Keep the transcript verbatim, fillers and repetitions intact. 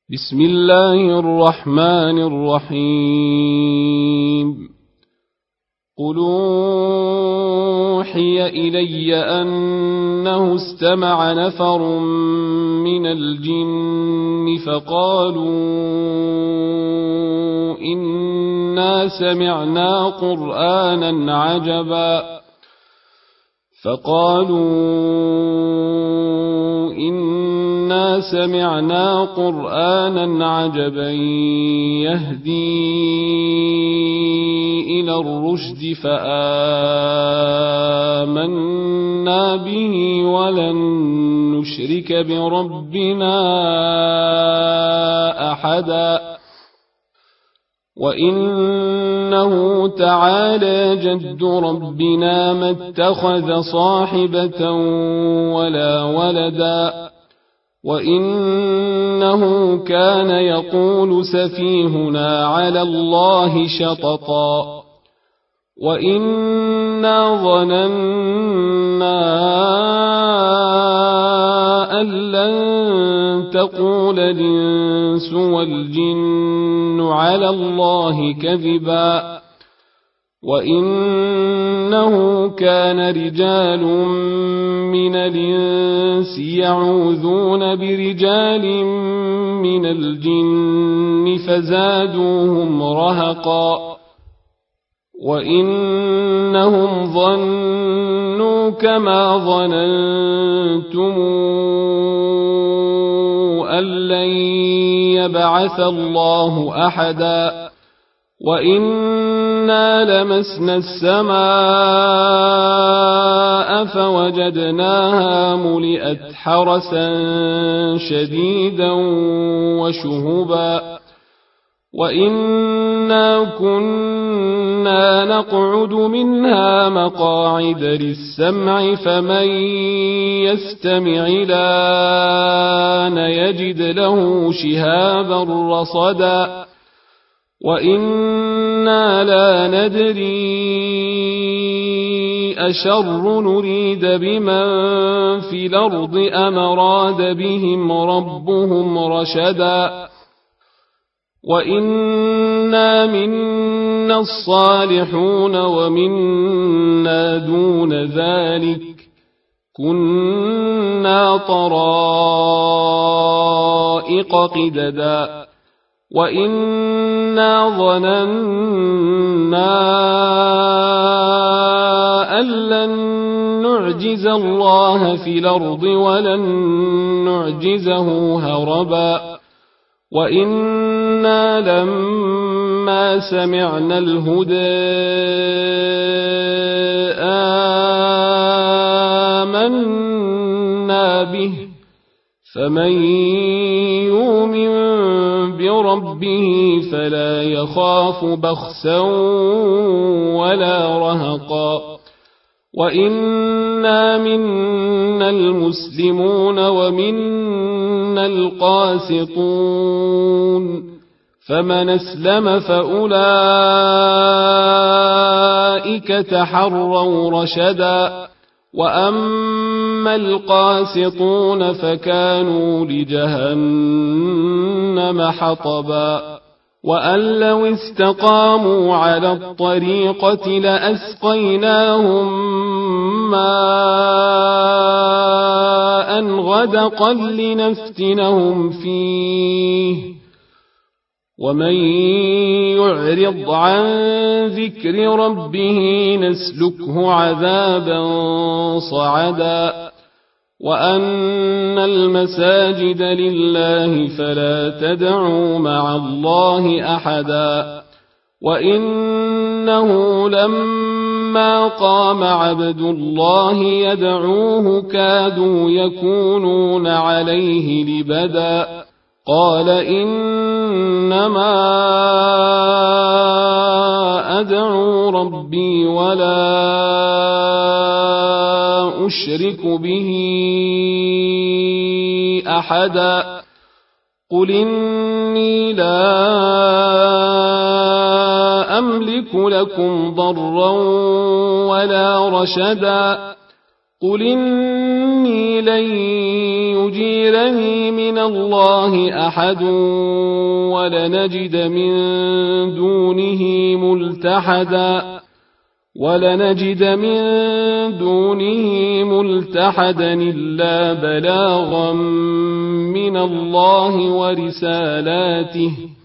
بسم الله الرحمن الرحيم. قل أوحي إلي أنه استمع نفر من الجن فقالوا إنا سمعنا قرآنا عجبا فقالوا إنا سمعنا قرآنا عجبا يهدي إلى الرشد فآمنا به ولن نشرك بربنا أحدا وإنه تعالى جد ربنا ما اتخذ صاحبة ولا ولدا وإنه كان يقول سفيهنا على الله شططا وإنا ظننا أن لن تقول الإنس والجن على الله كذبا وإنه كان رجال من الإنس يعوذون برجال من الجن فزادوهم رهقا وإنهم ظنوا كما ظننتم أن لن يبعث الله أحدا وإنا لمسنا السماء فوجدناها ملئت حرسا شديدا وشهبا وإنا كنا نقعد منها مقاعد للسمع فمن يستمع الآن يجد له شهابا رصدا وإنا لا ندري أشر نريد بمن في الأرض أم أراد بهم ربهم رشدا وإنا منا الصالحون ومنا دون ذلك كنا طرائق قددا وإنا ظننا أن لن نعجز الله في الأرض ولن نعجزه هربا وإنا لما سمعنا الهدى آمنا به فمن يؤمن بربه فلا يخاف بخسا ولا رهقا وإنا منا المسلمون ومنا القاسطون فمن أسلم فأولئك تحروا رشدا وأما القاسطون فكانوا لجهنم حطبا وأن لو استقاموا على الطريقة لأسقيناهم ماء غدقا لنفتنهم فيه ومن يعرض عن ذكر ربه نسلكه عذابا صعدا وأن المساجد لله فلا تدعوا مع الله أحدا وإنه لما قام عبد الله يدعوه كادوا يكونون عليه لبدا قال إنما أدعو ربي ولا أشرك به أحدا قل إني لا أملك لكم ضرا ولا رشدا قل إني لن يجيرني من الله أحد ولنجد من دونه ملتحدا ولنجد من دونه ملتحدا إلا بلاغا من الله ورسالاته